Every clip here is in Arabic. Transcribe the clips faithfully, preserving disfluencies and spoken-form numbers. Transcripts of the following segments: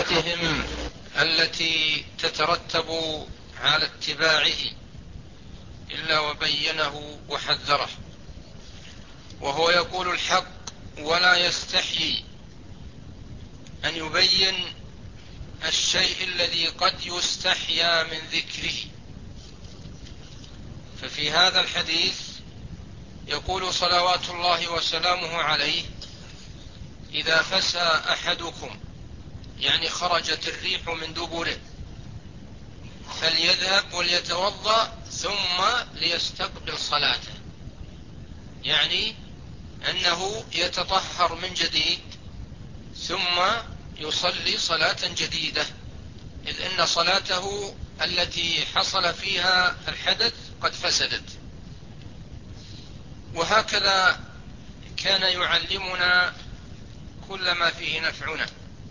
ومحبتهم التي تترتب على اتباعه إلا وبينه وحذره، وهو يقول الحق ولا يستحيي أن يبين الشيء الذي قد يستحيا من ذكره. ففي هذا الحديث يقول صلوات الله وسلامه عليه: إذا فسى أحدكم، يعني خرجت الريح من دبره، فليذهب وليتوضأ ثم ليستقبل صلاته، يعني أنه يتطهر من جديد ثم يصلي صلاة جديدة، إذ إن صلاته التي حصل فيها الحدث قد فسدت. وهكذا كان يعلمنا كل ما فيه نفعنا،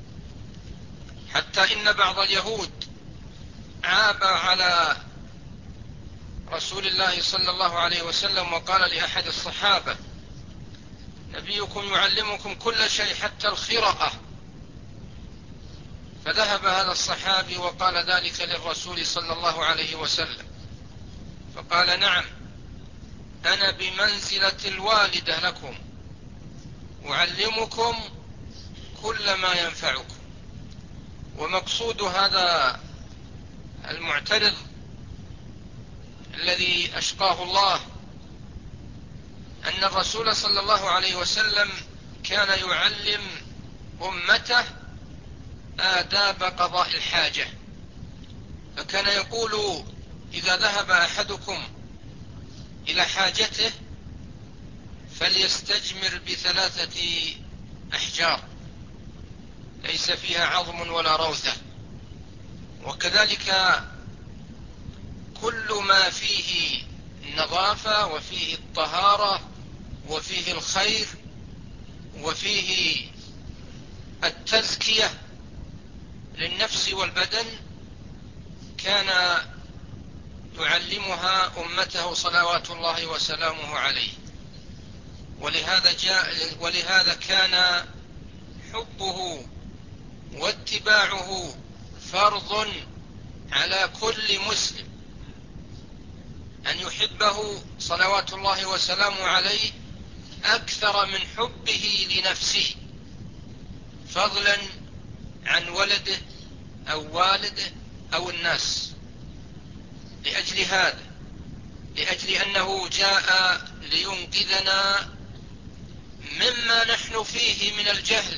حتى إن بعض اليهود عاب على رسول الله صلى الله عليه وسلم وقال لأحد الصحابة: نبيكم يعلمكم كل شيء حتى الخرأة. فذهب هذا الصحابي وقال ذلك للرسول صلى الله عليه وسلم، فقال: نعم، أنا بمنزلة الوالدة لكم، أعلمكم كل ما ينفعكم. ومقصود هذا المعترض الذي أشقاه الله أن الرسول صلى الله عليه وسلم كان يعلم أمته آداب قضاء الحاجة، فكان يقول: إذا ذهب أحدكم إلى حاجته فليستجمر بثلاثة أحجار ليس فيها عظم ولا روثة. وكذلك كل ما فيه النظافة وفيه الطهارة وفيه الخير وفيه التزكية للنفس والبدن كان يعلمها أمته صلوات الله وسلامه عليه. ولهذا, جاء ولهذا كان حبه واتباعه فرض على كل مسلم، أن يحبه صلوات الله وسلامه عليه أكثر من حبه لنفسه، فضلا عن ولده أو والده أو الناس. لأجل هذا، لأجل أنه جاء لينقذنا مما نحن فيه من الجهل،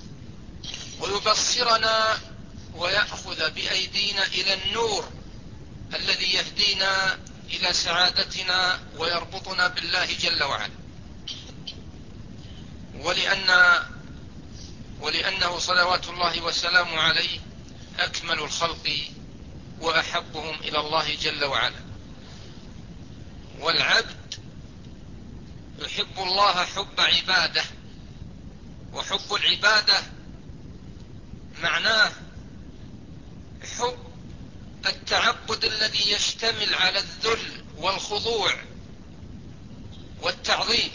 ويبصرنا ويأخذ بأيدينا إلى النور الذي يهدينا إلى سعادتنا ويربطنا بالله جل وعلا. ولأن ولأنه صلوات الله وسلامه عليه أكمل الخلق وأحبهم إلى الله جل وعلا. والعبد يحب الله حب عباده، وحب العبادة معناه حب التعبد الذي يشتمل على الذل والخضوع والتعظيم،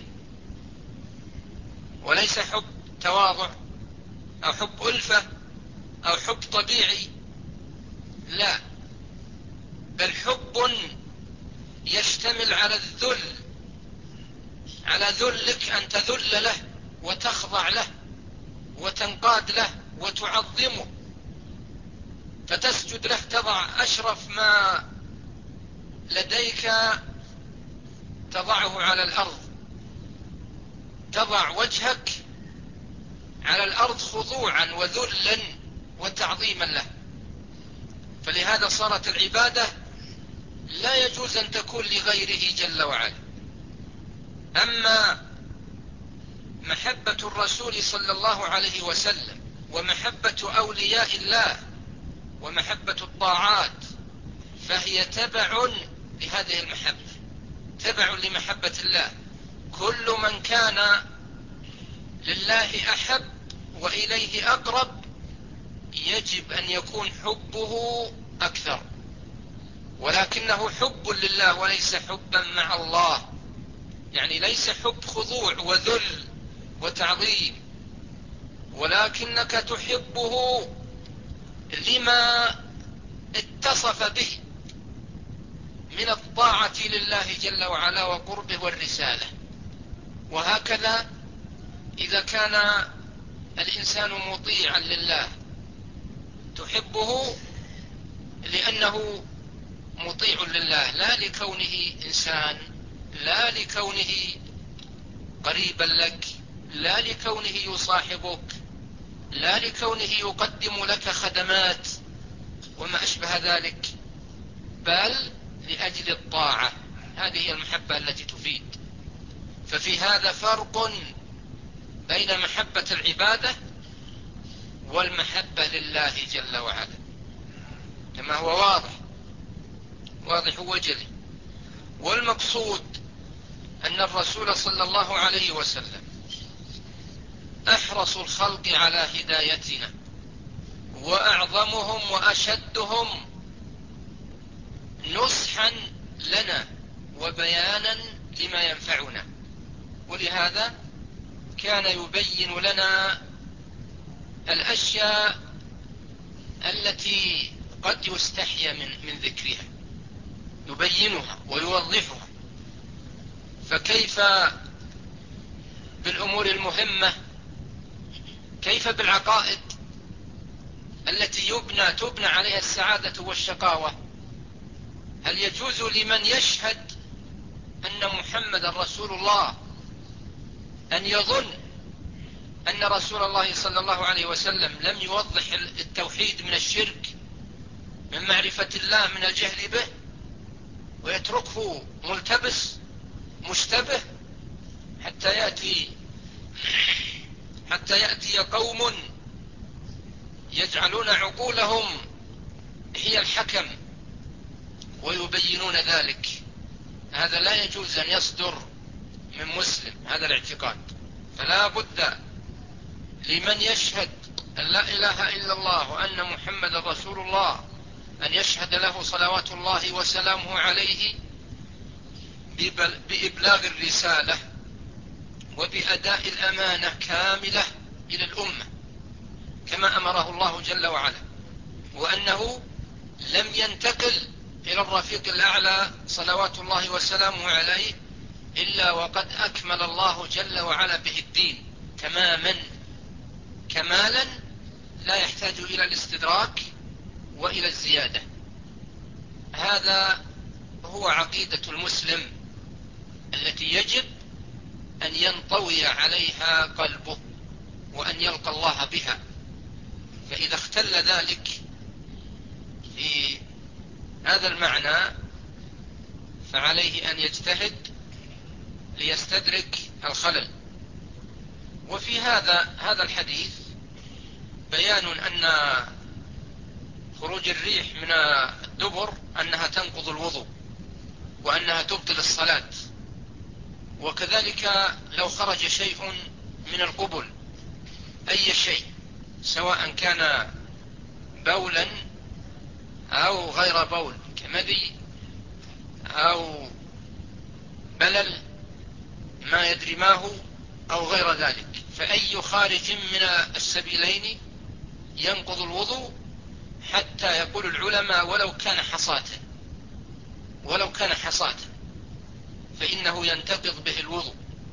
وليس حب تواضع أو حب ألفة أو حب طبيعي، لا، بل حب يشتمل على الذل، على ذلك أن تذل له وتخضع له وتنقاد له وتعظمه، فتسجد له، تضع أشرف ما لديك تضعه على الأرض، تضع وجهك على الأرض خضوعا وذلا وتعظيما له. فلهذا صارت العبادة لا يجوز أن تكون لغيره جل وعلا. أما محبة الرسول صلى الله عليه وسلم ومحبة أولياء الله ومحبة الطاعات فهي تبع لهذه المحبة، تبع لمحبة الله. كل من كان لله أحب وإليه أقرب يجب أن يكون حبه أكثر، ولكنه حب لله وليس حبا مع الله، يعني ليس حب خضوع وذل وتعظيم، ولكنك تحبه لما اتصف به من الطاعة لله جل وعلا وقربه والرسالة. وهكذا إذا كان الإنسان مطيعا لله تحبه لأنه مطيع لله، لا لكونه إنسان، لا لكونه قريبا لك، لا لكونه يصاحبك، لا لكونه يقدم لك خدمات وما أشبه ذلك، بل لأجل الطاعة. هذه هي المحبة التي تفيد. ففي هذا فرق بين محبة العبادة والمحبة لله جل وعلا، كما هو واضح واضح وجلي. والمقصود أن الرسول صلى الله عليه وسلم أحرص الخلق على هدايتنا، وأعظمهم وأشدهم نصحا لنا وبيانا لما ينفعنا، ولهذا كان يبين لنا الأشياء التي قد يستحيا من, من ذكرها، يبينها ويوضحها. فكيف بالأمور المهمة؟ كيف بالعقائد التي يبنى تبنى عليها السعادة والشقاوة؟ هل يجوز لمن يشهد أن محمد رسول الله أن يظن أن رسول الله صلى الله عليه وسلم لم يوضح التوحيد من الشرك، من معرفة الله من الجهل به، ويتركه ملتبس مشتبه حتى يأتي حتى يأتي قوم يجعلون عقولهم هي الحكم ويبينون ذلك؟ هذا لا يجوز أن يصدر من مسلم، هذا الاعتقاد. فلا بد لمن يشهد أن لا إله إلا الله وأن محمد رسول الله أن يشهد له صلوات الله وسلامه عليه بإبلاغ الرسالة وبأداء الأمانة كاملة إلى الأمة كما أمره الله جل وعلا، وأنه لم ينتقل إلى الرفيق الأعلى صلوات الله وسلامه عليه إلا وقد أكمل الله جل وعلا به الدين تماما كمالا لا يحتاج إلى الاستدراك وإلى الزيادة. هذا هو عقيدة المسلم التي يجب أن ينطوي عليها قلبه وأن يلقى الله بها. فإذا اختل ذلك في هذا المعنى فعليه أن يجتهد ليستدرك الخلل. وفي هذا هذا الحديث بيان أن خروج الريح من الدبر أنها تنقض الوضوء وأنها تبطل الصلاة، وكذلك لو خرج شيء من القبل أي شيء سواء كان بولا أو غير بول كمذي أو بلل ما يدري ما هو أو غير ذلك، فأي خارج من السبيلين ينقض الوضوء حتى يقول العلماء ولو كان حصاة ولو كان حصاة فإنه ينتقض به الوضوء.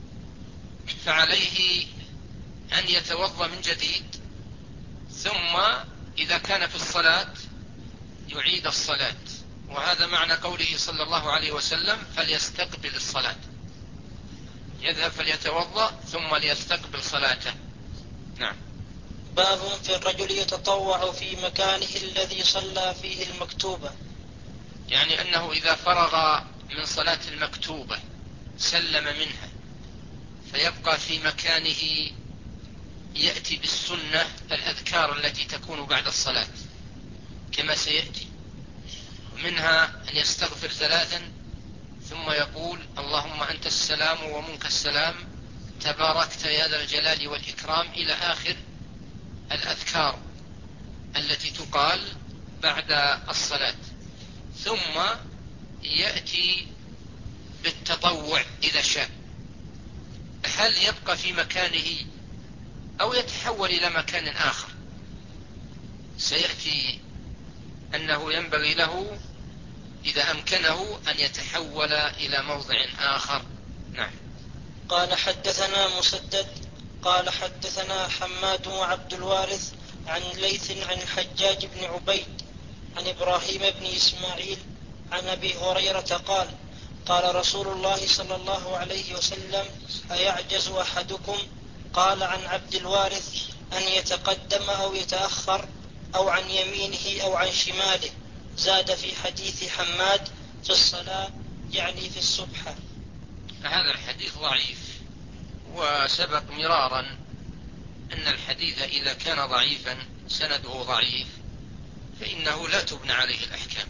فعليه أن يتوضأ من جديد، ثم إذا كان في الصلاة يعيد الصلاة. وهذا معنى قوله صلى الله عليه وسلم فليستقبل الصلاة، يذهب فليتوضأ ثم ليستقبل صلاته. نعم. باب في الرجل يتطوع في مكانه الذي صلى فيه المكتوبة، يعني أنه إذا فرغ من صلاة المكتوبة سلم منها فيبقى في مكانه يأتي بالسنة الأذكار التي تكون بعد الصلاة كما سيأتي، منها أن يستغفر ثلاثا ثم يقول اللهم أنت السلام ومنك السلام تباركت يا ذا الجلال والإكرام إلى آخر الأذكار التي تقال بعد الصلاة. ثم يأتي بالتطوع إذا شاء، هل يبقى في مكانه أو يتحول إلى مكان آخر؟ سيأتي أنه ينبغي له إذا أمكنه أن يتحول إلى موضع آخر. نعم. قال حدثنا مسدد قال حدثنا حماد وعبد الوارث عن ليث عن الحجاج بن عبيد عن إبراهيم بن إسماعيل عن أبي هريرة قال قال رسول الله صلى الله عليه وسلم أيعجز أحدكم قال عن عبد الوارث أن يتقدم أو يتأخر أو عن يمينه أو عن شماله. زاد في حديث حماد في الصلاة يعني في السبحة. هذا الحديث ضعيف، وسبق مرارا أن الحديث إذا كان ضعيفا سنده ضعيف فإنه لا تبنى عليه الأحكام،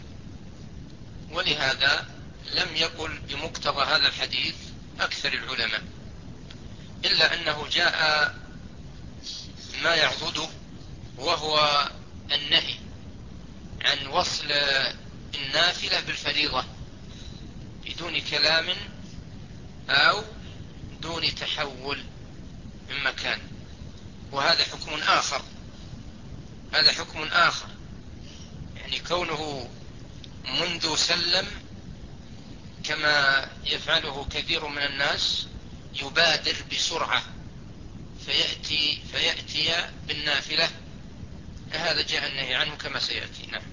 ولهذا لم يقل بمقتضى هذا الحديث أكثر العلماء، إلا أنه جاء ما يعضده وهو النهي عن وصل النافلة بالفريضة بدون كلام أو دون تحول من مكان، وهذا حكم آخر. هذا حكم آخر يعني كونه منذ سلم كما يفعله كثير من الناس يبادر بسرعة فيأتي, فيأتي بالنافلة، هذا جاء النهي عنه كما سيأتي. نعم.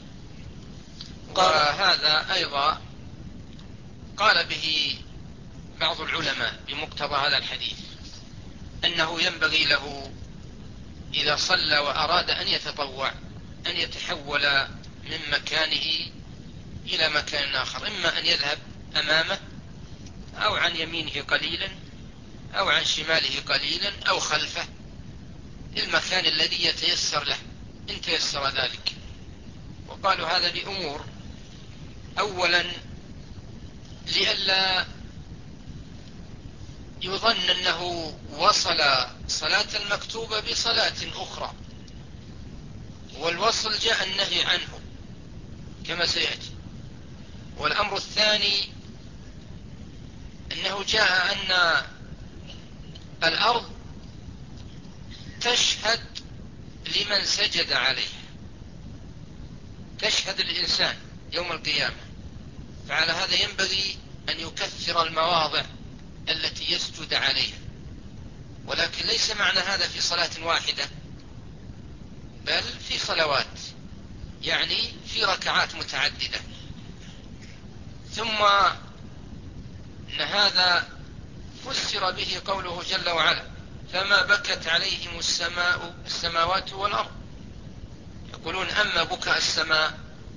وهذا أيضا قال به بعض العلماء بمقتضى هذا الحديث أنه ينبغي له إذا صلى وأراد أن يتطوع أن يتحول من مكانه إلى مكان آخر، إما أن يذهب أمامه أو عن يمينه قليلا أو عن شماله قليلا أو خلفه المكان الذي يتيسر له إن تيسر ذلك. وقالوا هذا لأمور: أولا لئلا يظن أنه وصل صلاة المكتوبة بصلاة أخرى، والوصل جاء النهي عنه كما سيأتي. والأمر الثاني أنه جاء أن الأرض تشهد لمن سجد عليها، تشهد الإنسان يوم القيامة، فعلى هذا ينبغي أن يكثر المواضع التي يسجد عليها، ولكن ليس معنى هذا في صلاة واحدة، بل في صلوات، يعني في ركعات متعددة. ثم أن هذا فسر به قوله جل وعلا: فما بكت عليهم السماء السماوات والأرض. يقولون أما بكاء السماء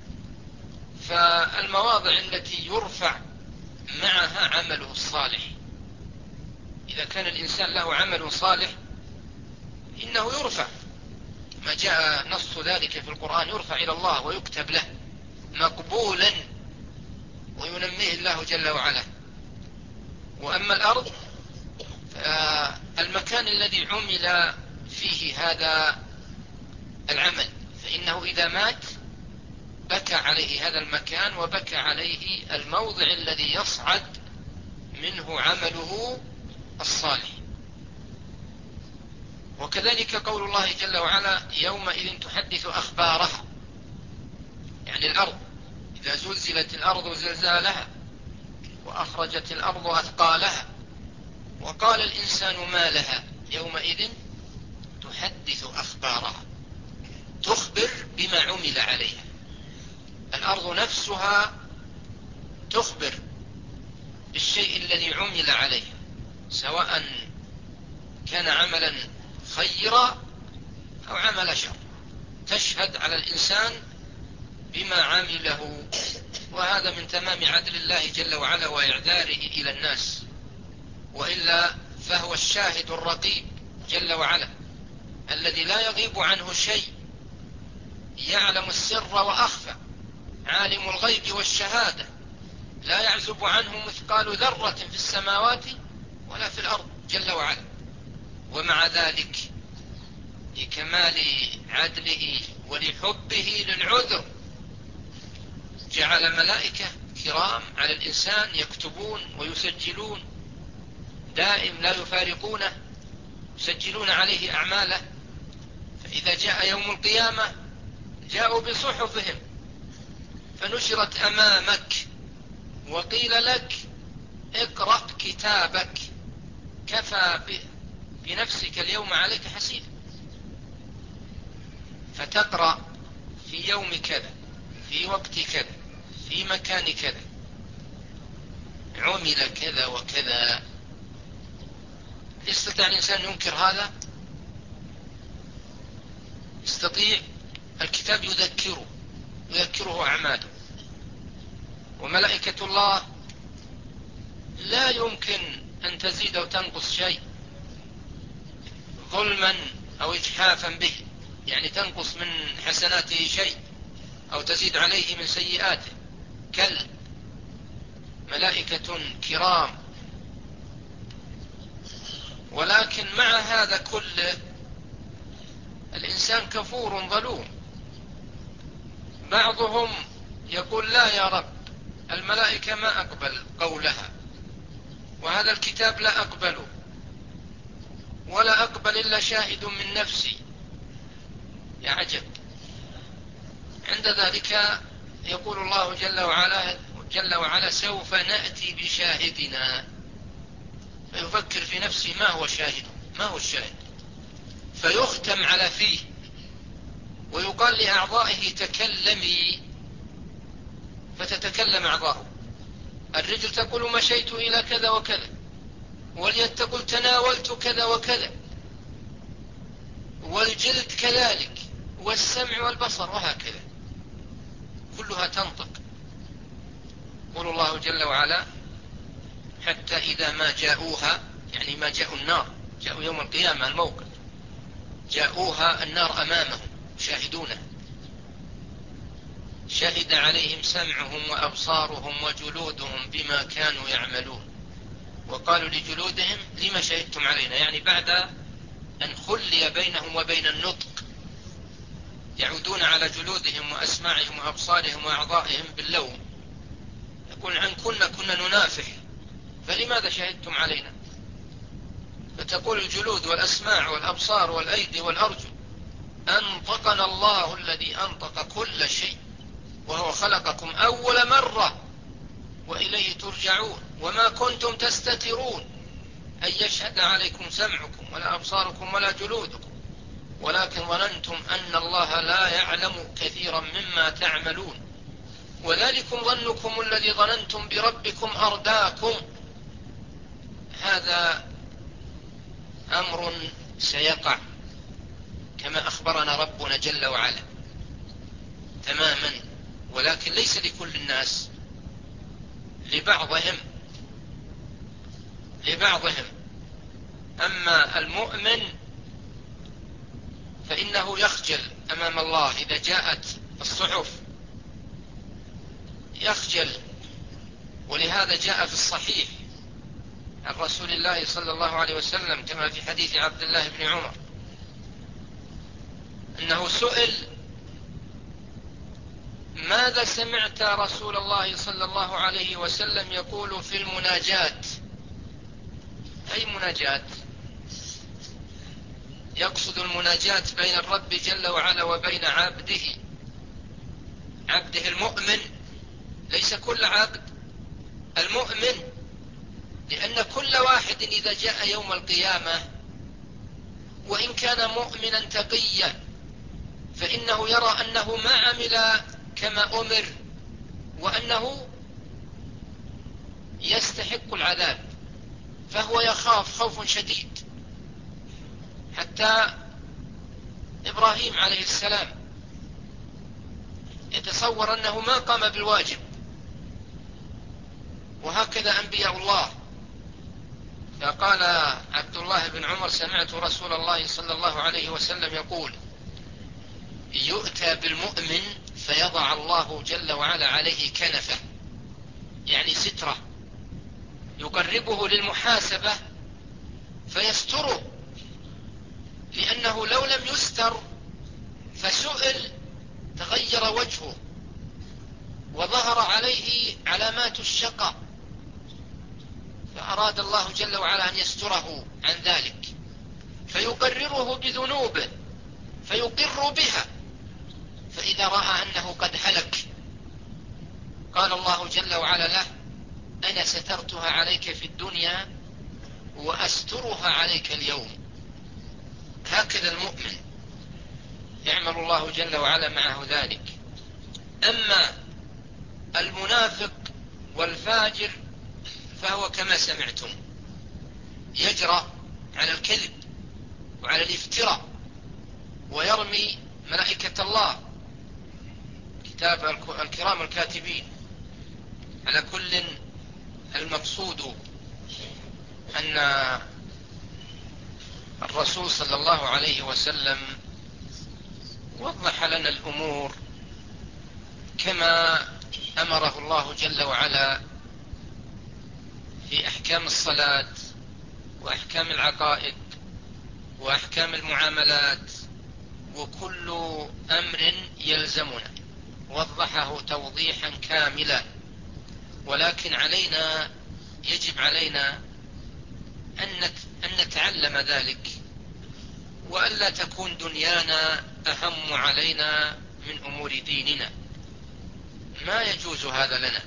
فالمواضع التي يرفع معها عمله الصالح، إذا كان الإنسان له عمل صالح إنه يرفع، ما جاء نص ذلك في القرآن، يرفع إلى الله ويكتب له مقبولا وينميه الله جل وعلا. وأما الأرض فالمكان الذي عمل فيه هذا العمل فإنه إذا مات بكى عليه هذا المكان وبكى عليه الموضع الذي يصعد منه عمله الصالح. وكذلك قول الله جل وعلا: يومئذ تحدث أخبارها، يعني الأرض إذا زلزلت الأرض زلزالها وأخرجت الأرض أثقالها وقال الإنسان ما لها يومئذ تحدث أخبارها، تخبر بما عمل عليها. الأرض نفسها تخبر بالشيء الذي عمل عليه، سواء كان عملا خيرا أو عمل شر، تشهد على الإنسان بما عمله. وهذا من تمام عدل الله جل وعلا وإعذاره إلى الناس، وإلا فهو الشاهد الرقيب جل وعلا الذي لا يغيب عنه شيء، يعلم السر وأخفى، عالم الغيب والشهادة، لا يعزب عنه مثقال ذرة في السماوات ولا في الأرض جل وعلا. ومع ذلك لكمال عدله ولحبه للعذر جعل ملائكة كرام على الإنسان يكتبون ويسجلون دائم لا يفارقونه، يسجلون عليه أعماله، فإذا جاء يوم القيامة جاءوا بصحفهم فنشرت أمامك وقيل لك اقرأ كتابك كفى بنفسك اليوم عليك حسيبا، فتقرأ في يوم كذا في وقت كذا في مكان كذا عمل كذا وكذا. يستطيع الإنسان ينكر هذا؟ يستطيع؟ الكتاب يذكره يذكره أعماله، وملائكة الله لا يمكن أن تزيد أو تنقص شيء ظلما أو إجحافا به، يعني تنقص من حسناته شيء أو تزيد عليه من سيئاته، كلا، ملائكة كرام. ولكن مع هذا كله الإنسان كفور ظلوم. بعضهم يقول لا يا رب، الملائكة ما أقبل قولها، وهذا الكتاب لا أقبله، ولا أقبل إلا شاهد من نفسي. يا عجب! عند ذلك يقول الله جل وعلا, جل وعلا سوف نأتي بشاهدنا، فيفكر في نفسه ما هو شاهد، ما هو الشاهد، فيختم على فيه ويقال لأعضائه تكلمي، فتتكلم أعضاؤه. الرجل تقول مشيت إلى كذا وكذا، واليد تقول تناولت كذا وكذا، والجلد كذلك، والسمع والبصر، وهكذا كلها تنطق. يقول الله جل وعلا حتى إذا ما جاءوها، يعني ما جاءوا النار، جاءوا يوم القيامة الموقف، جاءوها النار أمامهم شاهدونه، شهد عليهم سمعهم وأبصارهم وجلودهم بما كانوا يعملون، وقالوا لجلودهم لما شهدتم علينا، يعني بعد أن خلي بينهم وبين النطق يعودون على جلودهم وأسماعهم وأبصارهم وأعضائهم باللوم، يقول عن كنا كنا ننافح فلماذا شهدتم علينا؟ فتقول الجلود والأسماع والأبصار والأيدي والأرجل أنطقنا الله الذي أنطق كل شيء وهو خلقكم أول مرة وإليه ترجعون، وما كنتم تستترون أن يشهد عليكم سمعكم ولا أبصاركم ولا جلودكم، ولكن ظننتم أن الله لا يعلم كثيرا مما تعملون، وذلكم ظنكم الذي ظننتم بربكم أرداكم. هذا أمر سيقع كما أخبرنا ربنا جل وعلا تماما، ولكن ليس لكل الناس، لبعضهم لبعضهم أما المؤمن فإنه يخجل أمام الله إذا جاءت الصحف، يخجل. ولهذا جاء في الصحيح عن رسول الله صلى الله عليه وسلم كما في حديث عبد الله بن عمر أنه سئل ماذا سمعت رسول الله صلى الله عليه وسلم يقول في المناجات؟ أي مناجات؟ يقصد المناجات بين الرب جل وعلا وبين عبده، عبده المؤمن، ليس كل عبد، المؤمن، لأن كل واحد إذا جاء يوم القيامة وإن كان مؤمنا تقيا فإنه يرى أنه ما عمل كما أمر وأنه يستحق العذاب، فهو يخاف خوف شديد. حتى إبراهيم عليه السلام يتصور أنه ما قام بالواجب، وهكذا أنبياء الله. فقال عبد الله بن عمر سمعت رسول الله صلى الله عليه وسلم يقول يؤتى بالمؤمن فيضع الله جل وعلا عليه كنفه، يعني سترة، يقربه للمحاسبة فيستره، لأنه لو لم يستر فسئل تغير وجهه وظهر عليه علامات الشقاء، فأراد الله جل وعلا أن يستره عن ذلك فيقرره بذنوبه فيقر بها، فإذا رأى أنه قد هلك قال الله جل وعلا له: أنا سترتها عليك في الدنيا وأسترها عليك اليوم. هكذا المؤمن يعمل الله جل وعلا معه ذلك. أما المنافق والفاجر فهو كما سمعتم، يجرأ على الكذب وعلى الافتراء ويرمي ملائكة الله كتاب الكرام الكاتبين. على كل، المقصود أن الرسول صلى الله عليه وسلم وضح لنا الأمور كما أمره الله جل وعلا في أحكام الصلاة وأحكام العقائد وأحكام المعاملات، وكل أمر يلزمنا وضحه توضيحا كاملا. ولكن علينا، يجب علينا أن نتعلم ذلك، وألا تكون دنيانا أهم علينا من أمور ديننا. ما يجوز هذا لنا،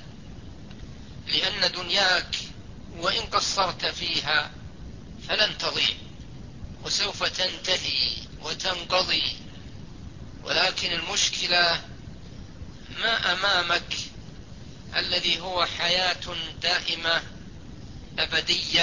لأن دنياك وإن قصرت فيها فلن تضيع وسوف تنتهي وتنقضي، ولكن المشكلة ما أمامك الذي هو حياة دائمة أبدية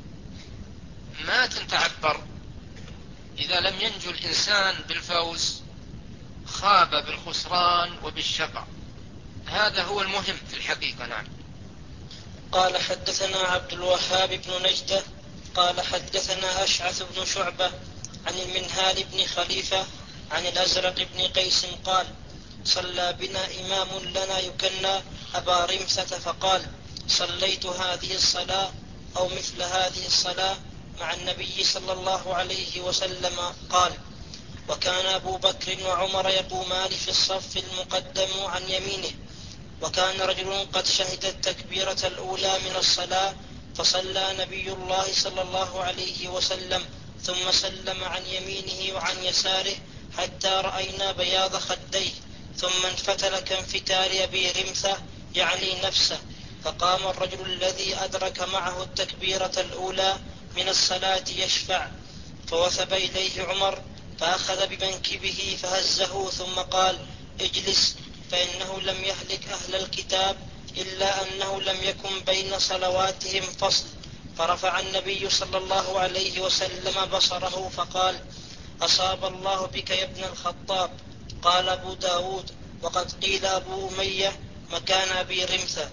ما تتعبر. إذا لم ينجو الإنسان بالفوز خاب بالخسران وبالشقاء. هذا هو المهم في الحقيقة. نعم. قال حدثنا عبد الوهاب بن نجدة قال حدثنا أشعث بن شعبة عن المنهال بن خليفة عن الأزرق بن قيس قال: صلى بنا إمام لنا يكنى أبا رمثة فقال: صليت هذه الصلاة أو مثل هذه الصلاة مع النبي صلى الله عليه وسلم. قال: وكان أبو بكر وعمر يقومان في الصف المقدم عن يمينه، وكان رجل قد شهد التكبيرة الأولى من الصلاة فصلى نبي الله صلى الله عليه وسلم ثم سلم عن يمينه وعن يساره حتى رأينا بياض خديه، ثم انفتل كانفتال أبي رمثة يعني نفسه، فقام الرجل الذي أدرك معه التكبيرة الأولى من الصلاة يشفع، فوثب إليه عمر فأخذ بمنكبه فهزه ثم قال: اجلس، فإنه لم يهلك أهل الكتاب إلا أنه لم يكن بين صلواتهم فصل. فرفع النبي صلى الله عليه وسلم بصره فقال: أصاب الله بك يا ابن الخطاب. قال أبو داود: وقد قيل أبو أمية مكان أبي رمثة.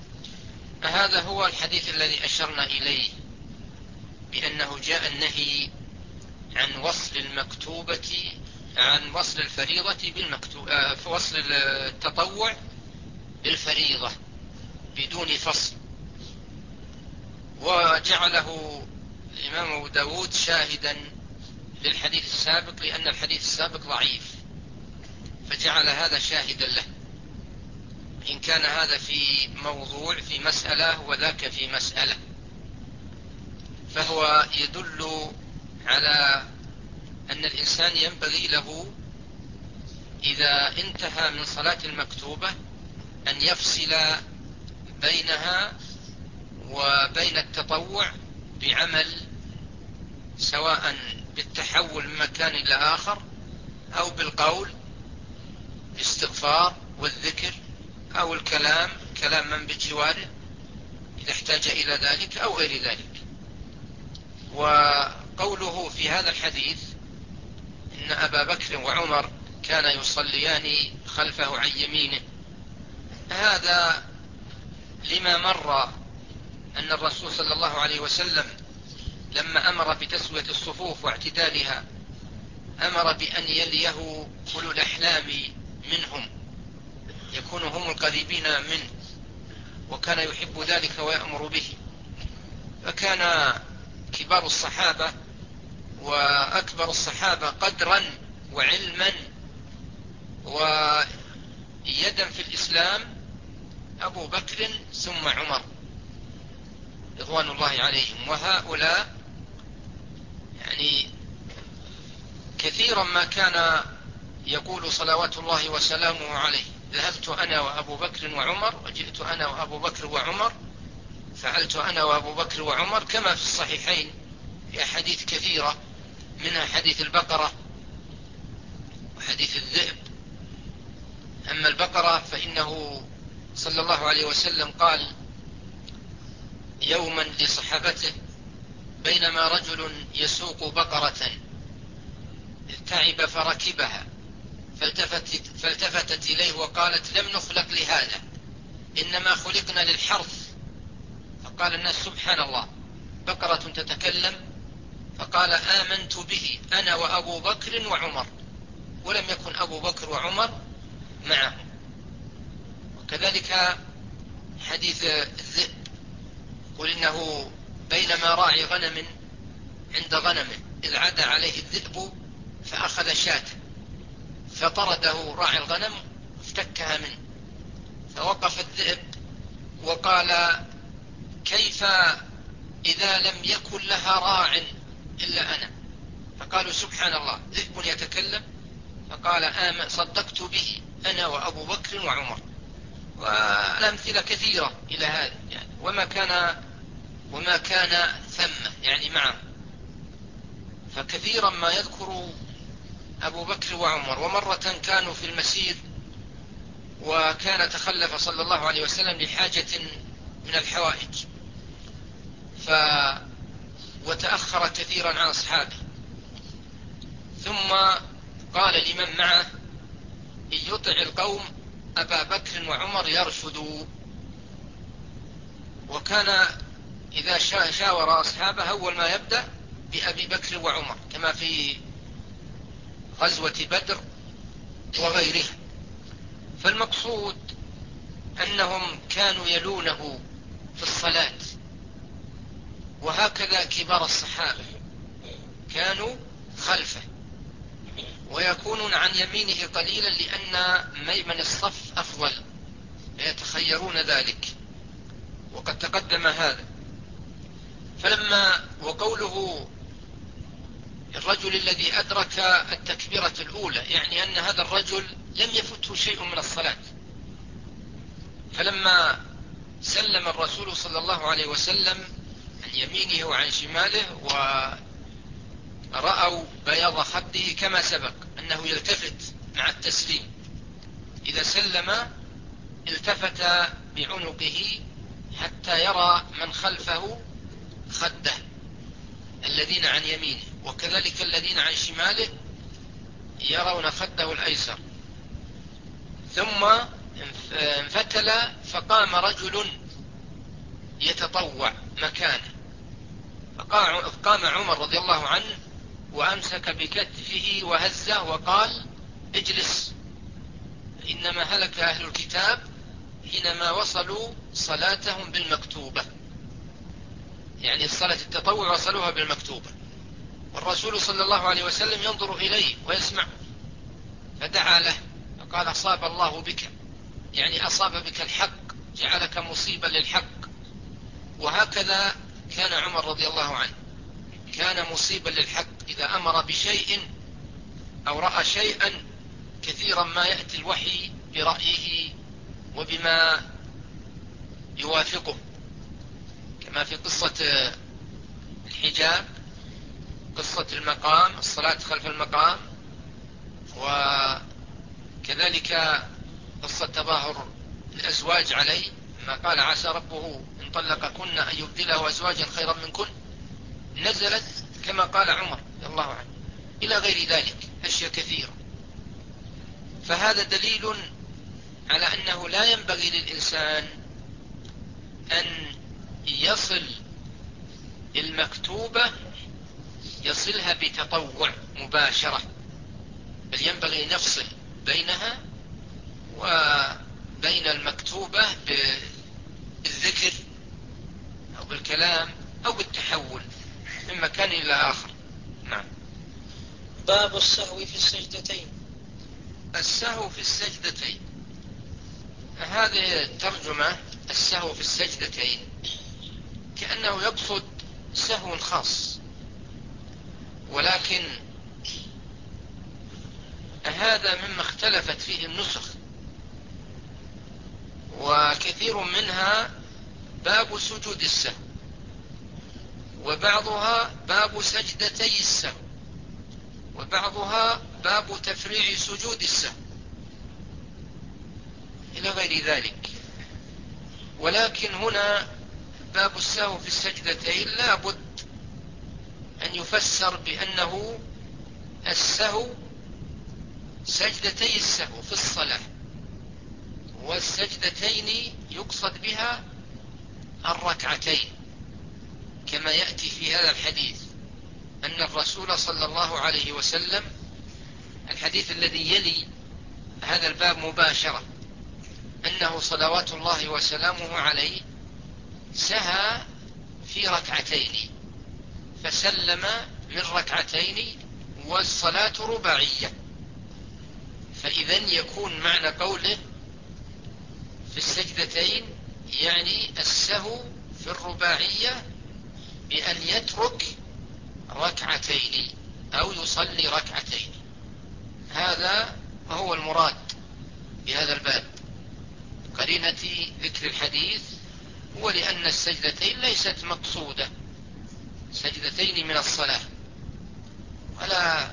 هذا هو الحديث الذي أشرنا إليه بأنه جاء النهي عن وصل المكتوبة، عن وصل الفريضة بالمكتوبة، وصل التطوع بالفريضة بدون فصل، وجعله الإمام أبو داود شاهدا للحديث السابق، لأن الحديث السابق ضعيف فجعل هذا شاهدا له، إن كان هذا في موضوع في مسألة وذاك في مسألة، فهو يدل على أن الإنسان ينبغي له إذا انتهى من صلاة المكتوبة أن يفصل بينها وبين التطوع بعمل، سواء بالتحول من مكان إلى آخر أو بالقول بالاستغفار والذكر أو الكلام كلام من بجواره إذا احتاج إلى ذلك أو غير ذلك. وقوله في هذا الحديث إن أبا بكر وعمر كان يصليان خلفه عن يمينه، هذا لما مر أن الرسول صلى الله عليه وسلم لما أمر بتسوية الصفوف واعتدالها أمر بأن يليه أولو الأحلام منهم، يكونوا هم القريبين منه، وكان يحب ذلك ويأمر به. فكان كبار الصحابة وأكبر الصحابة قدرا وعلما ويدا في الإسلام أبو بكر ثم عمر رضوان الله عليهم، وهؤلاء يعني كثيرا ما كان يقول صلوات الله وسلامه عليه: ذهبت أنا وأبو بكر وعمر، وجئت أنا وأبو بكر وعمر، فعلت أنا وأبو بكر وعمر، كما في الصحيحين في أحاديث كثيرة، منها حديث البقرة وحديث الذئب. أما البقرة فإنه صلى الله عليه وسلم قال يوما لصحابته: بينما رجل يسوق بقرة تعب فركبها، فالتفت فالتفتت إليه وقالت: لم نخلق لهذا، إنما خلقنا للحرث. فقال الناس: سبحان الله، بقرة تتكلم؟ فقال: آمنت به أنا وأبو بكر وعمر، ولم يكن أبو بكر وعمر معه. وكذلك حديث الذئب، قل إنه بينما راعي غنم عند غنمه إذ عدا عليه الذئب فأخذ شاة، فطرده راعي الغنم افتكها منه، فوقف الذئب وقال: كيف إذا لم يكن لها راع إلا أنا؟ فقالوا: سبحان الله، ذئب يتكلم؟ فقال: آمن صدقت به أنا وأبو بكر وعمر. والأمثلة كثيرة إلى هذا يعني، وما كان وما كان ثم يعني معه. فكثيرا ما يذكر أبو بكر وعمر. ومرة كانوا في المسير، وكان تخلف صلى الله عليه وسلم لحاجة من الحوائج، ف وتأخر كثيرا عن أصحابه، ثم قال لمن معه: إن يطع القوم أبا بكر وعمر يرشدوا. وكان إذا شاور أصحابه أول ما يبدأ بأبي بكر وعمر، كما في غزوة بدر وغيرها. فالمقصود أنهم كانوا يلونه في الصلاة، وهكذا كبار الصحابة كانوا خلفه، ويكونون عن يمينه قليلا لأن ميمن الصف أفضل، يتخيرون ذلك، وقد تقدم هذا. فلما وقوله الرجل الذي أدرك التكبيرة الأولى، يعني أن هذا الرجل لم يفته شيء من الصلاة. فلما سلم الرسول صلى الله عليه وسلم عن يمينه وعن شماله، ورأوا بياض خده كما سبق أنه يلتفت مع التسليم، إذا سلم التفت بعنقه حتى يرى من خلفه خده الذين عن يمينه، وكذلك الذين عن شماله يرون خده الأيسر. ثم انفتل، فقام رجل يتطوع مكانه، فقام عمر رضي الله عنه وأمسك بكتفه وهزه وقال: اجلس، إنما هلك أهل الكتاب حينما وصلوا صلاتهم بالمكتوبة، يعني الصلاة التطوع وصلوها بالمكتوبة، والرسول صلى الله عليه وسلم ينظر إليه ويسمع، فدعا له فقال: أصاب الله بك، يعني أصاب بك الحق، جعلك مصيبا للحق. وهكذا كان عمر رضي الله عنه، كان مصيبا للحق، إذا أمر بشيء أو رأى شيئا كثيرا ما يأتي الوحي برأيه وبما يوافقه، كما في قصة الحجاب، قصة المقام، الصلاة خلف المقام، وكذلك قصة تظاهر الأزواج عليه، ما قال: عسى ربه إن طلقكن أن يبدله أزواجا خيرا منكن، نزلت كما قال عمر رضي الله عنه، إلى غير ذلك أشياء كثيرة. فهذا دليل على أنه لا ينبغي للإنسان أن يصل المكتوبة يصلها بتطوع مباشرة، بل ينبغي أن يفصل بينها وبين المكتوبة بالذكر أو بالكلام أو بالتحول من مكان إلى آخر. نعم. باب السهو في السجدتين. السهو في السجدتين، هذه الترجمة السهو في السجدتين كأنه يقصد سهو خاص، ولكن هذا مما اختلفت فيه النسخ، وكثير منها باب سجود السهو، وبعضها باب سجدتي السهو، وبعضها باب تفريع سجود السهو إلى غير ذلك. ولكن هنا باب السهو في السجدتين لا بد أن يفسر بأنه السهو سجدتي السهو في الصلاة، والسجدتين يقصد بها الركعتين، كما يأتي في هذا الحديث أن الرسول صلى الله عليه وسلم، الحديث الذي يلي هذا الباب مباشرة، أنه صلوات الله وسلامه عليه سهى في ركعتين فسلم من ركعتين والصلاة رباعية. فإذن يكون معنى قوله في السجدتين يعني السهو في الرباعية بأن يترك ركعتين أو يصلي ركعتين. هذا هو المراد بهذا الباب قرينة ذكر الحديث، هو لأن السجدتين ليست مقصودة سجدتين من الصلاة، ولا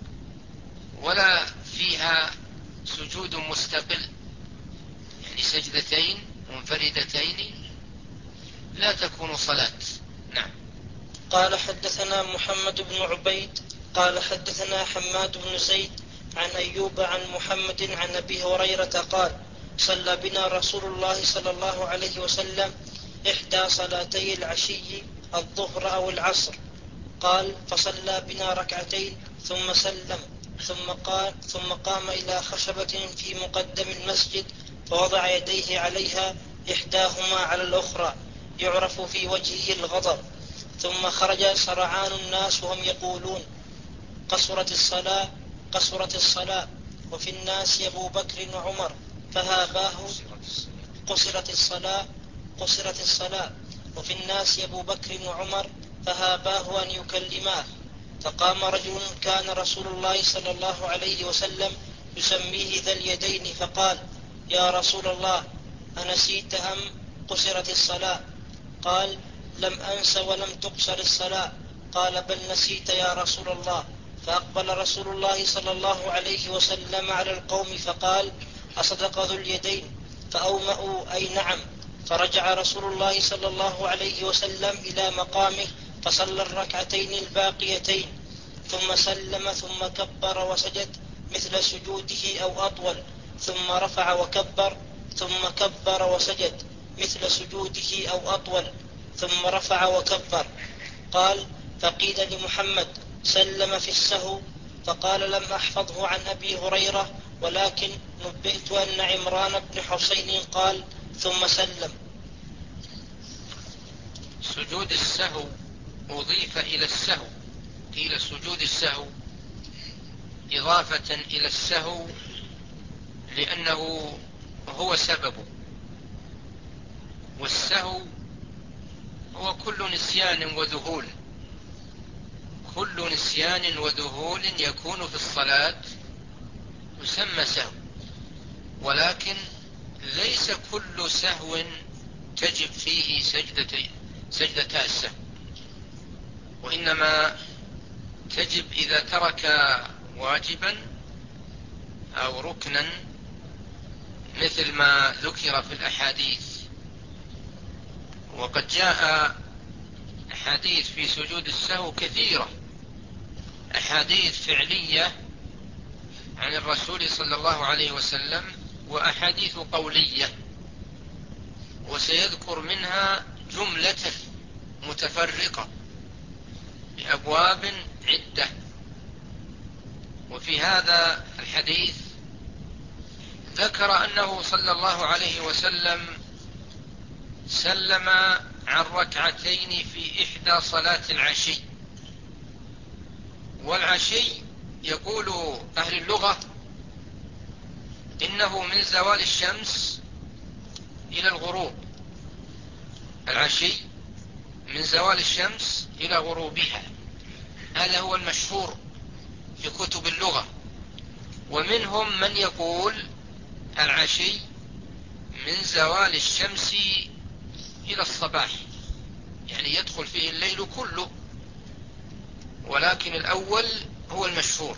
ولا فيها سجود مستقل، يعني سجدتين منفردتين لا تكون صلاة. نعم. قال حدثنا محمد بن عبيد قال حدثنا حماد بن زيد عن أيوب عن محمد عن أبي هريرة قال صلى بنا رسول الله صلى الله عليه وسلم إحدى صلاتي العشي الظهر أو العصر، قال فصلى بنا ركعتين ثم سلم، ثم قال ثم قام إلى خشبة في مقدم المسجد فوضع يديه عليها إحداهما على الأخرى يعرف في وجهه الغضب، ثم خرج سرعان الناس وهم يقولون قصرت الصلاة قصرت الصلاة وفي الناس أبو بكر وعمر فهاباه قصرت الصلاة قصرت الصلاة وفي الناس أبو بكر وعمر فهاباه أن يكلماه، فقام رجل كان رسول الله صلى الله عليه وسلم يسميه ذا اليدين فقال يا رسول الله أنسيت أم قصرت الصلاة؟ قال لم أنس ولم تقصر الصلاة. قال بل نسيت يا رسول الله. فأقبل رسول الله صلى الله عليه وسلم على القوم فقال أصدق ذو اليدين؟ فأومأوا أي نعم. فرجع رسول الله صلى الله عليه وسلم إلى مقامه فصلى الركعتين الباقيتين ثم سلم ثم كبر وسجد مثل سجوده أو أطول، ثم رفع وكبر ثم كبر وسجد مثل سجوده أو أطول، ثم رفع وكبر. قال فقيل لمحمد سلم في السهو؟ فقال لم أحفظه عن أبي هريرة، ولكن نبئت أن عمران بن حسين قال ثم سلم. سجود السهو أضيف إلى السهو، قيل سجود السهو إضافة إلى السهو لأنه هو سببه، والسهو هو كل نسيان وذهول، كل نسيان وذهول يكون في الصلاة يسمى سهو، ولكن ليس كل سهو تجب فيه سجدتي سجدتا السهو، وإنما تجب إذا ترك واجبا أو ركنا مثل ما ذكر في الأحاديث. وقد جاء أحاديث في سجود السهو كثيرة، أحاديث فعلية عن الرسول صلى الله عليه وسلم وأحاديث قولية، وسيذكر منها جملة متفرقة بأبواب عدة. وفي هذا الحديث ذكر أنه صلى الله عليه وسلم سلم عن ركعتين في إحدى صلاة العشي. والعشي يقول أهل اللغة إنه من زوال الشمس إلى الغروب، العشي من زوال الشمس إلى غروبها، هذا هو المشهور في كتب اللغة. ومنهم من يقول العشي من زوال الشمس إلى الصباح، يعني يدخل فيه الليل كله، ولكن الأول هو المشهور.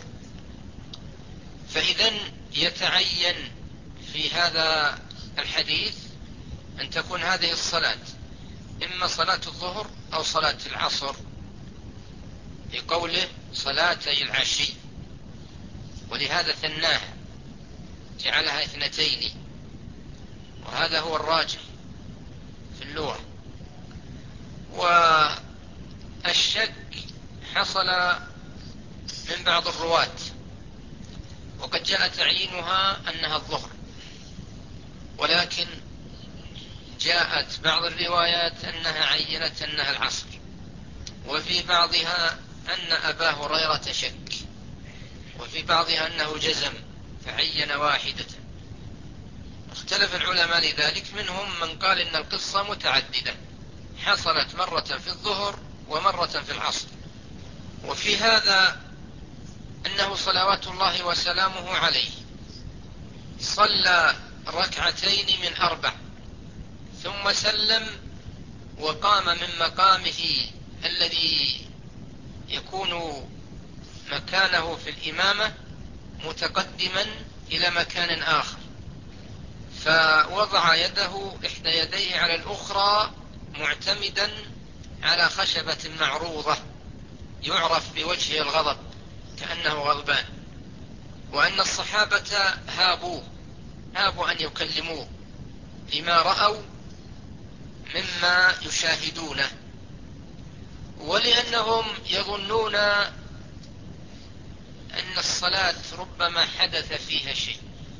فإذن يتعين في هذا الحديث أن تكون هذه الصلاة إما صلاة الظهر أو صلاة العصر، لقوله صلاتي العشي، ولهذا ثناها جعلها اثنتين، وهذا هو الراجح في اللغة. والشك حصل من بعض الرواة، وقد جاء تعيينها أنها الظهر، ولكن جاءت بعض الروايات أنها عينت أنها العصر، وفي بعضها أن أبا هريرة شك، وفي بعضها أنه جزم فعين واحدة. اختلف العلماء لذلك، منهم من قال إن القصة متعددة حصلت مرة في الظهر ومرة في العصر. وفي هذا أنه صلوات الله وسلامه عليه صلى ركعتين من أربع ثم سلم، وقام من مقامه الذي يكون مكانه في الإمامة متقدما إلى مكان آخر، فوضع يده إحدى يديه على الأخرى معتمدا على خشبة معروضة يعرف بوجهه الغضب كأنه غضبان، وأن الصحابة هابوه هابوا أن يكلموه لما رأوا مما يشاهدونه، ولأنهم يظنون أن الصلاة ربما حدث فيها شيء.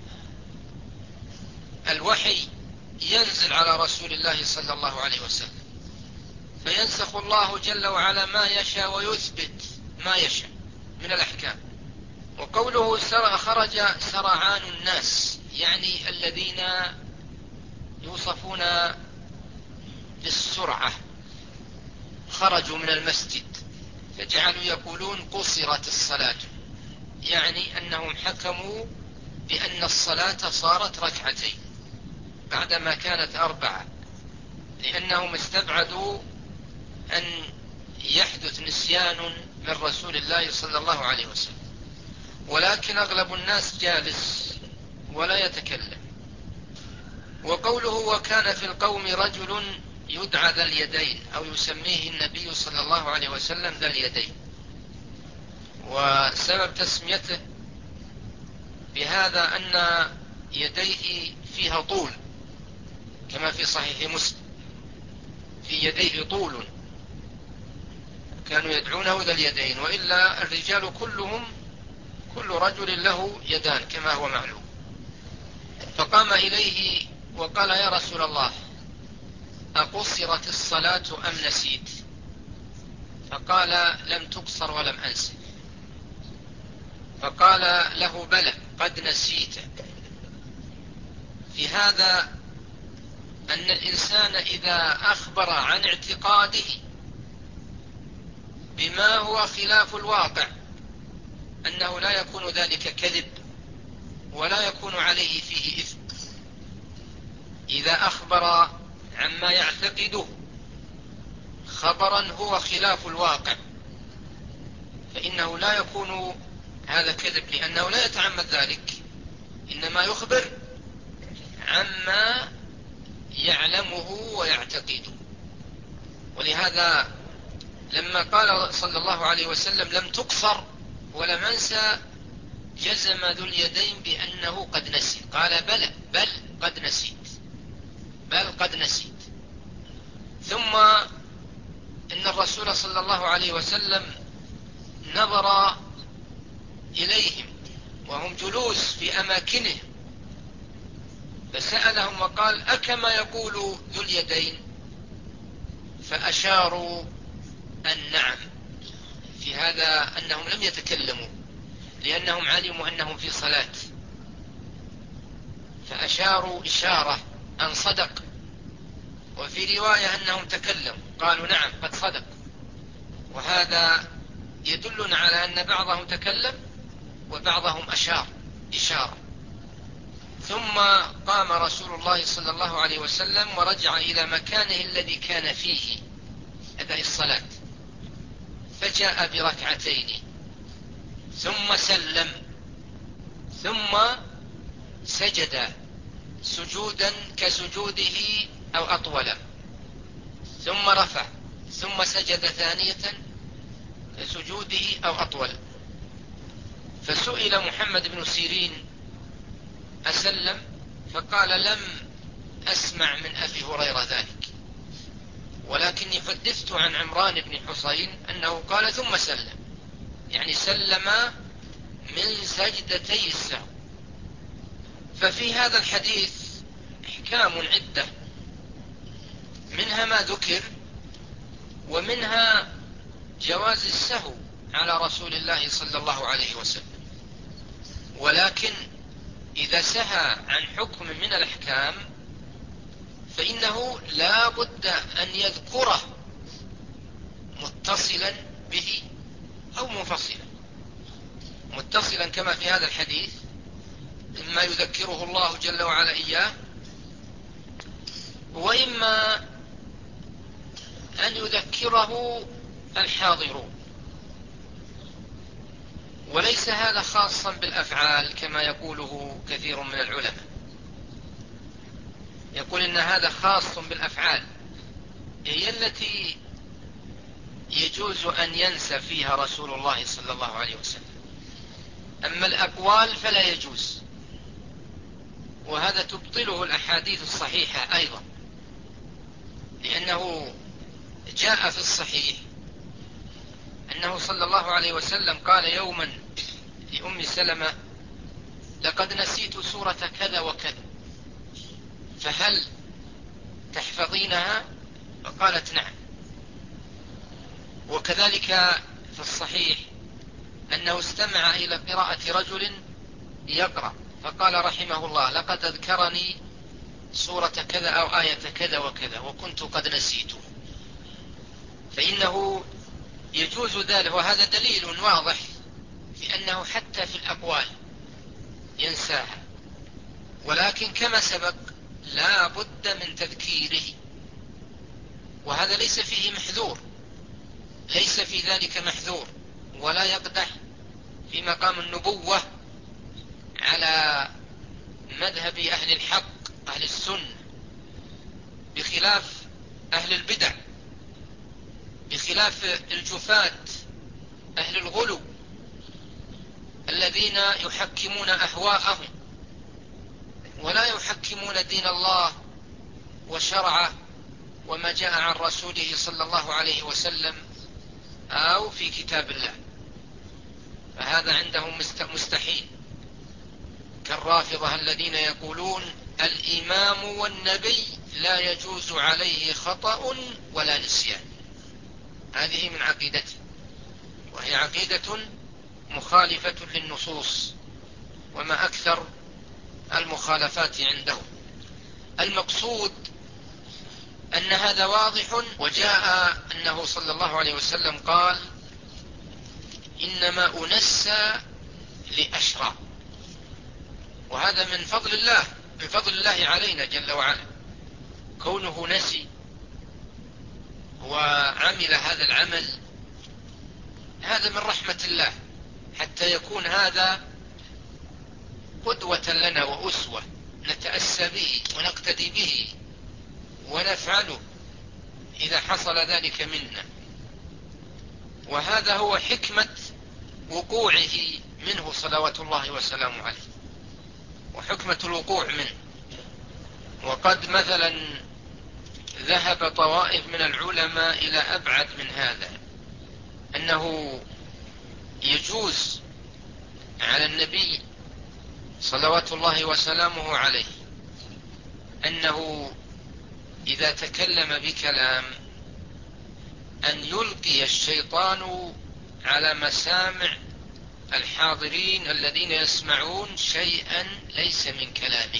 الوحي ينزل على رسول الله صلى الله عليه وسلم، فينسخ الله جل وعلا ما يشاء ويثبت ما يشاء من الأحكام. وقوله خرج سرعان الناس، يعني الذين يوصفون بالسرعة خرجوا من المسجد، فجعلوا يقولون قصرت الصلاة، يعني أنهم حكموا بأن الصلاة صارت ركعتين بعدما كانت أربعة، لأنهم استبعدوا أن يحدث نسيان من رسول الله صلى الله عليه وسلم. ولكن أغلب الناس جالس ولا يتكلم. وقوله وكان في القوم رجل يدعى ذا اليدين، أو يسميه النبي صلى الله عليه وسلم ذا اليدين، وسبب تسميته بهذا أن يديه فيها طول، كما في صحيح مسلم في يديه طول، كانوا يدعونه ذا اليدين، وإلا الرجال كلهم كل رجل له يدان كما هو معلوم. فقام إليه وقال يا رسول الله أقصرت الصلاة أم نسيت؟ فقال لم تقصر ولم أنسى. فقال له بلى قد نسيت. في هذا أن الإنسان إذا أخبر عن اعتقاده بما هو خلاف الواقع أنه لا يكون ذلك كذب ولا يكون عليه فيه إثم. إذا أخبر عما يعتقده خبرا هو خلاف الواقع فإنه لا يكون هذا كذب، لأنه لا يتعمد ذلك، إنما يخبر عما يعلمه ويعتقده. ولهذا لما قال صلى الله عليه وسلم لم تقصر ولم أنسى جزم ذو اليدين بأنه قد نسي، قال بلى بل قد نسيت بل قد نسيت. ثم إن الرسول صلى الله عليه وسلم نظر إليهم وهم جلوس في أماكنهم فسألهم وقال أكما يقول ذو اليدين؟ فأشاروا أن نعم، في هذا أنهم لم يتكلموا لأنهم علموا أنهم في صلاة، فأشاروا إشارة أن صدق. وفي رواية أنهم تكلموا قالوا نعم قد صدق، وهذا يدلنا على أن بعضهم تكلم وبعضهم أشار، إشارة. ثم قام رسول الله صلى الله عليه وسلم ورجع إلى مكانه الذي كان فيه أداء الصلاة، فجاء بركعتين ثم سلم ثم سجد سجودا كسجوده أو أطول، ثم رفع ثم سجد ثانية كسجوده أو أطول. فسئل محمد بن سيرين أسلم؟ فقال لم أسمع من أبي هريرة ذلك، ولكني حدثت عن عمران بن حصين أنه قال ثم سلم، يعني سلم من سجدتي السهو. ففي هذا الحديث احكام عدة، منها ما ذكر، ومنها جواز السهو على رسول الله صلى الله عليه وسلم. ولكن إذا سهى عن حكم من الأحكام فإنه لا بد أن يذكره متصلا به أو منفصلا. متصلا كما في هذا الحديث، إما يذكره الله جل وعلا إياه، وإما أن يذكره الحاضرون. وليس هذا خاصا بالأفعال كما يقوله كثير من العلماء، يقول إن هذا خاص بالأفعال، هي التي يجوز أن ينسى فيها رسول الله صلى الله عليه وسلم، أما الأقوال فلا يجوز. وهذا تبطله الأحاديث الصحيحة أيضا، لأنه جاء في الصحيح أنه صلى الله عليه وسلم قال يوما لأم سلمة: لقد نسيت سورة كذا وكذا، فهل تحفظينها؟ فقالت نعم. وكذلك في الصحيح أنه استمع إلى قراءة رجل يقرأ فقال رحمه الله: لقد أذكرني سورة كذا أو آية كذا وكذا وكنت قد نسيته. فإنه يجوز ذلك، وهذا دليل واضح في أنه حتى في الأقوال ينساها، ولكن كما سبق لا بد من تذكيره، وهذا ليس فيه محذور، ليس في ذلك محذور، ولا يقدح في مقام النبوة على مذهب أهل الحق أهل السنة، بخلاف أهل البدع، بخلاف الجفاة أهل الغلو الذين يحكمون أهواءهم ولا يحكمون دين الله وشرعه وما جاء عن رسوله صلى الله عليه وسلم أو في كتاب الله، فهذا عندهم مستحيل. كالرافضة الذين يقولون الإمام والنبي لا يجوز عليه خطأ ولا نسيان، هذه من عقيدته، وهي عقيدة مخالفة للنصوص، وما أكثر المخالفات عندهم. المقصود أن هذا واضح، وجاء أنه صلى الله عليه وسلم قال: إنما أنسى لأشرع. وهذا من فضل الله، من فضل الله علينا جل وعلا، كونه نسي وعمل هذا العمل، هذا من رحمة الله، حتى يكون هذا قدوة لنا وأسوة نتأسى به ونقتدي به ونفعله إذا حصل ذلك منا. وهذا هو حكمة وقوعه منه صلوات الله وسلامه عليه، وحكمة الوقوع منه. وقد مثلا ذهب طوائف من العلماء إلى أبعد من هذا، أنه يجوز على النبي صلوات الله وسلامه عليه أنه إذا تكلم بكلام أن يلقي الشيطان على مسامع الحاضرين الذين يسمعون شيئا ليس من كلامه،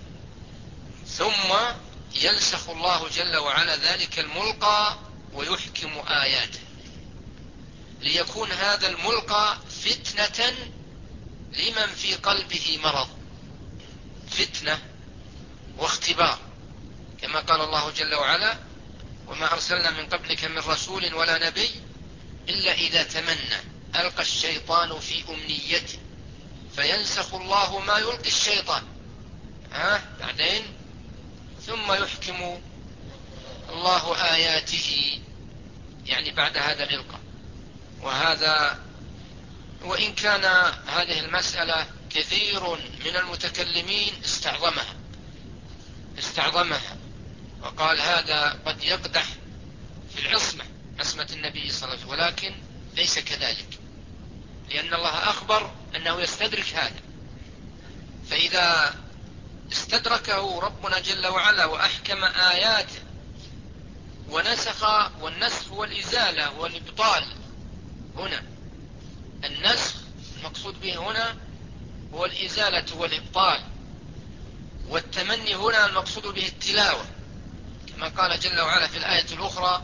ثم ينسخ الله جل وعلا ذلك الملقى ويحكم آياته، ليكون هذا الملقى فتنة لمن في قلبه مرض، فتنة واختبار، كما قال الله جل وعلا: وما أرسلنا من قبلك من رسول ولا نبي إلا إذا تمنى ألقى الشيطان في أمنيته فينسخ الله ما يلقي الشيطان، ها بعدين ثم يحكم الله آياته، يعني بعد هذا الإلقاء. وهذا وإن كان هذه المسألة كثير من المتكلمين استعظمها استعظمها وقال هذا قد يقدح في العصمة، عصمة النبي صلى الله عليه وسلم، ولكن ليس كذلك، لأن الله أخبر أنه يستدرك هذا. فإذا استدركه ربنا جل وعلا وأحكم آياته ونسخ، والنسخ والإزالة والإبطال، هنا النسخ المقصود به هنا هو الإزالة والإبطال، والتمني هنا المقصود به التلاوة، كما قال جل وعلا في الآية الأخرى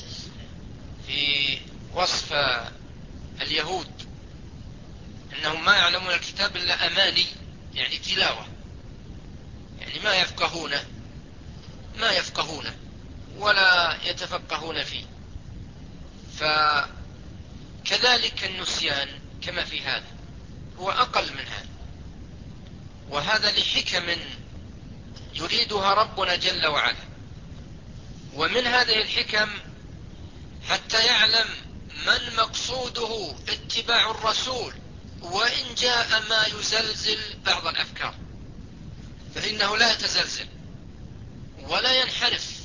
في وصف اليهود أنهم ما يعلمون الكتاب إلا أماني، يعني تلاوة، يعني ما يفقهونه ما يفقهونه ولا يتفقهون فيه. فكذلك النسيان كما في هذا هو أقل من هذا، وهذا لحكم يريدها ربنا جل وعلا. ومن هذه الحكم حتى يعلم من مقصوده اتباع الرسول، وإن جاء ما يزلزل بعض الأفكار فإنه لا يتزلزل ولا ينحرف،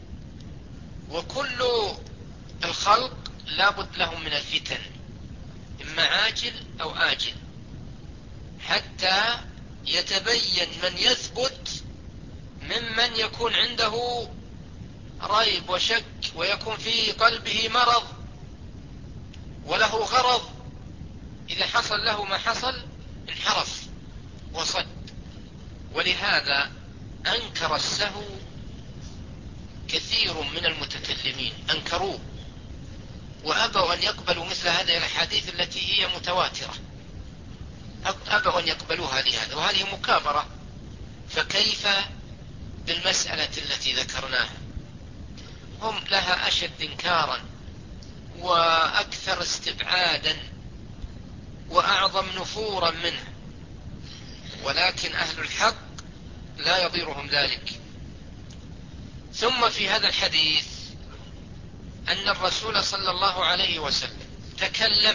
وكل الخلق لا بد لهم من الفتن إما عاجل أو آجل، حتى يتبين من يثبت ممن يكون عنده ريب وشك ويكون في قلبه مرض وله غرض، إذا حصل له ما حصل انحرف وصد. ولهذا أنكر السهو كثير من المتكلمين، أنكروه وأبوا أن يقبلوا مثل هذه الأحاديث التي هي متواترة، أبوا أن يقبلوها لهذا، وهذه مكابرة. فكيف بالمسألة التي ذكرناها؟ هم لها أشد إنكارا وأكثر استبعادا وأعظم نفورا منه، ولكن أهل الحق لا يضيرهم ذلك. ثم في هذا الحديث أن الرسول صلى الله عليه وسلم تكلم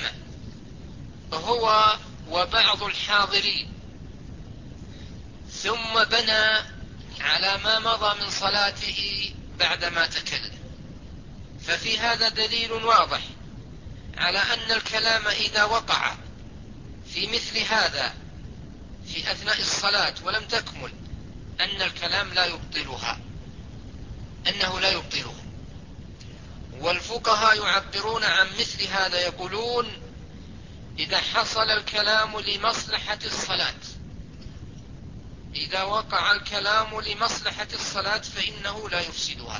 هو وبعض الحاضرين، ثم بنى على ما مضى من صلاته بعدما تكلم. ففي هذا دليل واضح على أن الكلام إذا وقع في مثل هذا في أثناء الصلاة ولم تكمل أن الكلام لا يبطلها، أنه لا يبطله. والفقهاء يعبرون عن مثل هذا يقولون إذا حصل الكلام لمصلحة الصلاة، إذا وقع الكلام لمصلحة الصلاة فإنه لا يفسدها.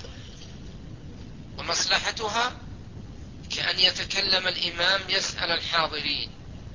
ومصلحتها كأن يتكلم الإمام يسأل الحاضرين،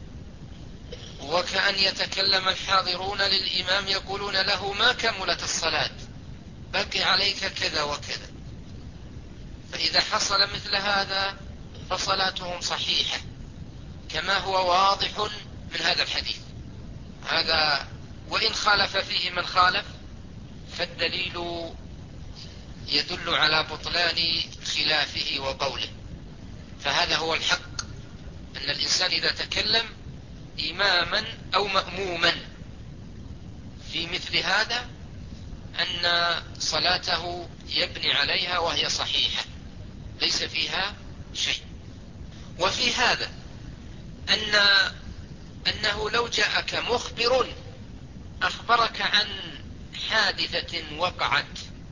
وكأن يتكلم الحاضرون للإمام يقولون له ما كملت الصلاة، بقي عليك كذا وكذا. فإذا حصل مثل هذا فصلاتهم صحيحة كما هو واضح من هذا الحديث هذا. وإن خالف فيه من خالف فالدليل يدل على بطلان خلافه وقوله. فهذا هو الحق، أن الإنسان إذا تكلم إماما أو مأموما في مثل هذا أن صلاته يبني عليها وهي صحيحة ليس فيها شيء. وفي هذا أن أنه لو جاءك مخبر أخبرك عن حادثة وقعت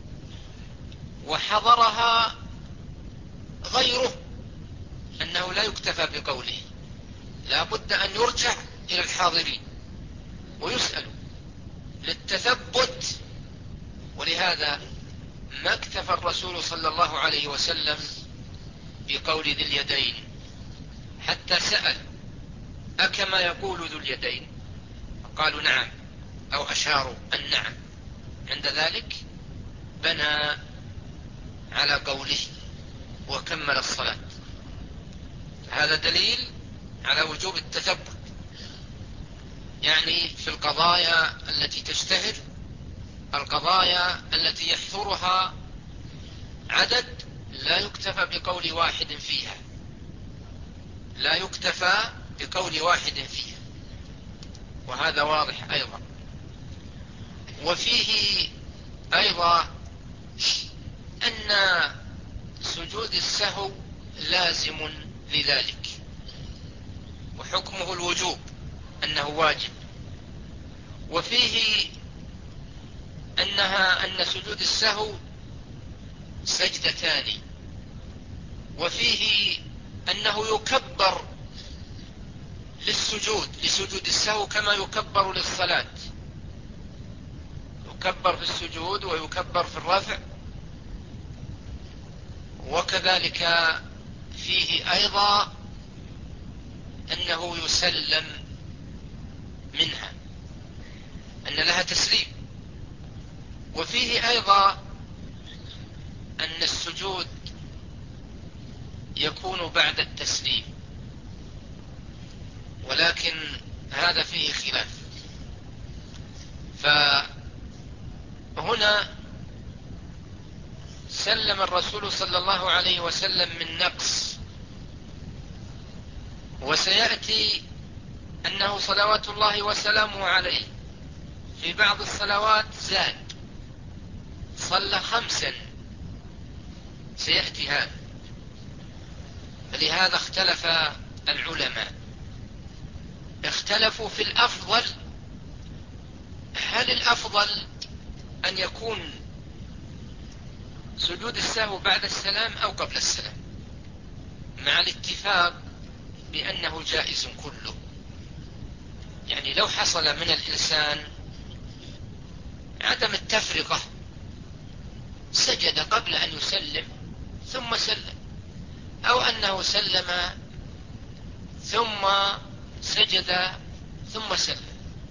وحضرها غيره، أنه لا يكتفى بقوله، لا بد أن يرجع إلى الحاضرين ويسأل للتثبت. ولهذا ما اكتفى الرسول صلى الله عليه وسلم بقول ذي اليدين حتى سأل أكما يقول ذو اليدين، قالوا نعم أو أشاروا أن نعم، عند ذلك بنى على قوله وكمل الصلاة. هذا دليل على وجوب التثبت، يعني في القضايا التي تشتهر، القضايا التي يحضرها عدد، لا يكتفى بقول واحد فيها، لا يكتفى بقول واحد فيها، وهذا واضح أيضا. وفيه أيضا أن سجود السهو لازم لذلك، وحكمه الوجوب أنه واجب. وفيه أنها أن سجود السهو سجدتان. وفيه أنه يكبر للسجود لسجود السهو كما يكبر للصلاة، يكبر في السجود ويكبر في الرفع. وكذلك فيه أيضا أنه يسلم منها، أن لها تسليم. وفيه أيضا أن السجود يكون بعد التسليم، ولكن هذا فيه خلاف. فهنا سلم الرسول صلى الله عليه وسلم من نقص، وسيأتي أنه صلوات الله وسلامه عليه في بعض الصلوات زاد، صلى خمسا، سيأتي هذا. فلهذا اختلف العلماء، اختلفوا في الأفضل. هل الأفضل أن يكون سجود السهو بعد السلام أو قبل السلام؟ مع الاتفاق بأنه جائز كله. يعني لو حصل من الإنسان عدم التفرقة، سجد قبل أن يسلم ثم سلم، أو أنه سلم ثم سجد ثم سلم،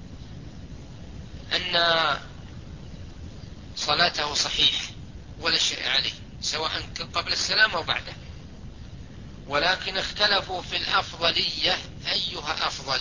أن صلاته صحيحة ولا شيء عليه، سواء قبل السلام أو بعده. ولكن اختلفوا في الأفضلية، أيها أفضل.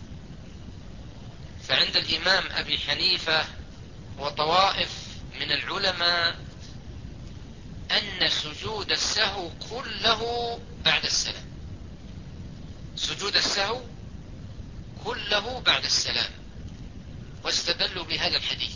فعند الإمام أبي حنيفة وطوائف من العلماء أن سجود السهو كله بعد السلام، سجود السهو كله بعد السلام، واستدلوا بهذا الحديث.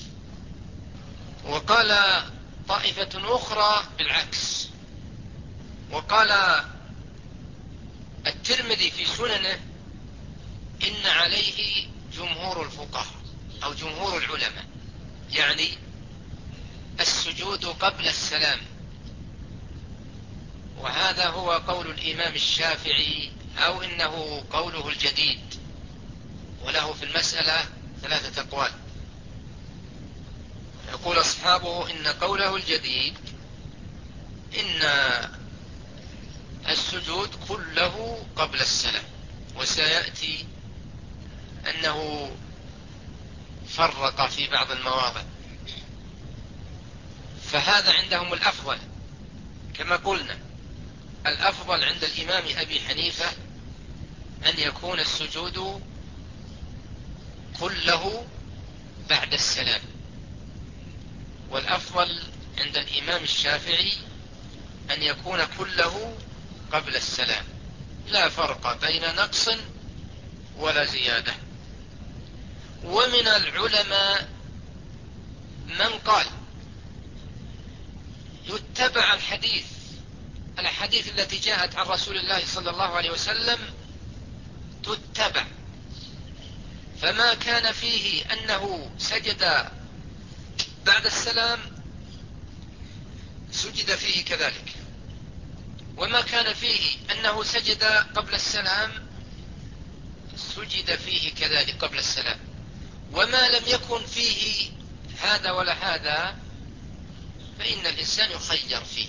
وقال طائفة أخرى بالعكس، وقال الترمذي في سننه إن عليه جمهور الفقهاء أو جمهور العلماء، يعني السجود قبل السلام. وهذا هو قول الإمام الشافعي، أو إنه قوله الجديد، وله في المسألة ثلاثة أقوال. يقول أصحابه إن قوله الجديد إن السجود كله قبل السلام، وسيأتي أنه فرق في بعض المواضع. فهذا عندهم الأفضل. كما قلنا الأفضل عند الإمام أبي حنيفة أن يكون السجود كله بعد السلام، والأفضل عند الإمام الشافعي أن يكون كله قبل السلام، لا فرق بين نقص ولا زيادة. ومن العلماء من قال يتبع الحديث، الحديث التي جاءت عن رسول الله صلى الله عليه وسلم تتبع، فما كان فيه أنه سجد بعد السلام سجد فيه كذلك، وما كان فيه أنه سجد قبل السلام سجد فيه كذلك قبل السلام. وما لم يكن فيه هذا ولا هذا فإن الإنسان يخير فيه.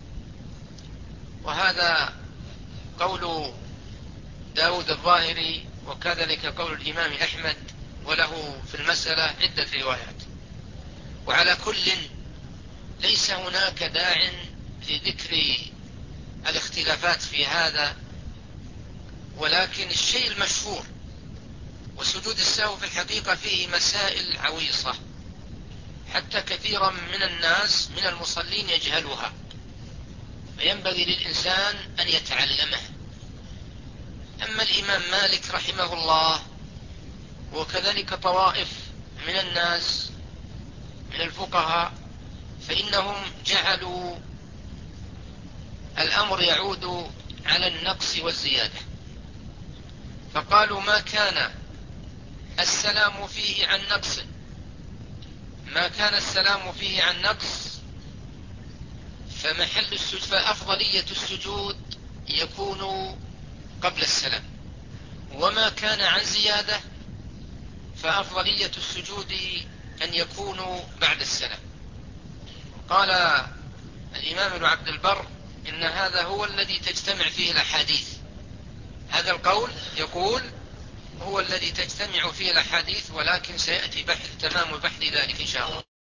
وهذا قول داود الظاهري، وكذلك قول الإمام أحمد وله في المسألة عدة روايات. وعلى كل ليس هناك داع لذكر الاختلافات في هذا، ولكن الشيء المشهور وسجود السهو في الحقيقة فيه مسائل عويصة حتى كثيرا من الناس من المصلين يجهلها، فينبغي للإنسان أن يتعلمه. أما الإمام مالك رحمه الله وكذلك طوائف من الناس من الفقهاء فإنهم جعلوا الأمر يعود على النقص والزيادة، فقالوا ما كان السلام فيه عن نقص ما كان السلام فيه عن نقص فمحل السجود فأفضلية السجود يكون قبل السلام، وما كان عن زيادة فأفضلية السجود أن يكون بعد السلام. قال الإمام ابن عبد البر إن هذا هو الذي تجتمع فيه الأحاديث، هذا القول يقول هو الذي تجتمع فيه الأحاديث، ولكن سيأتي بحث تمام بحث ذلك إن شاء الله.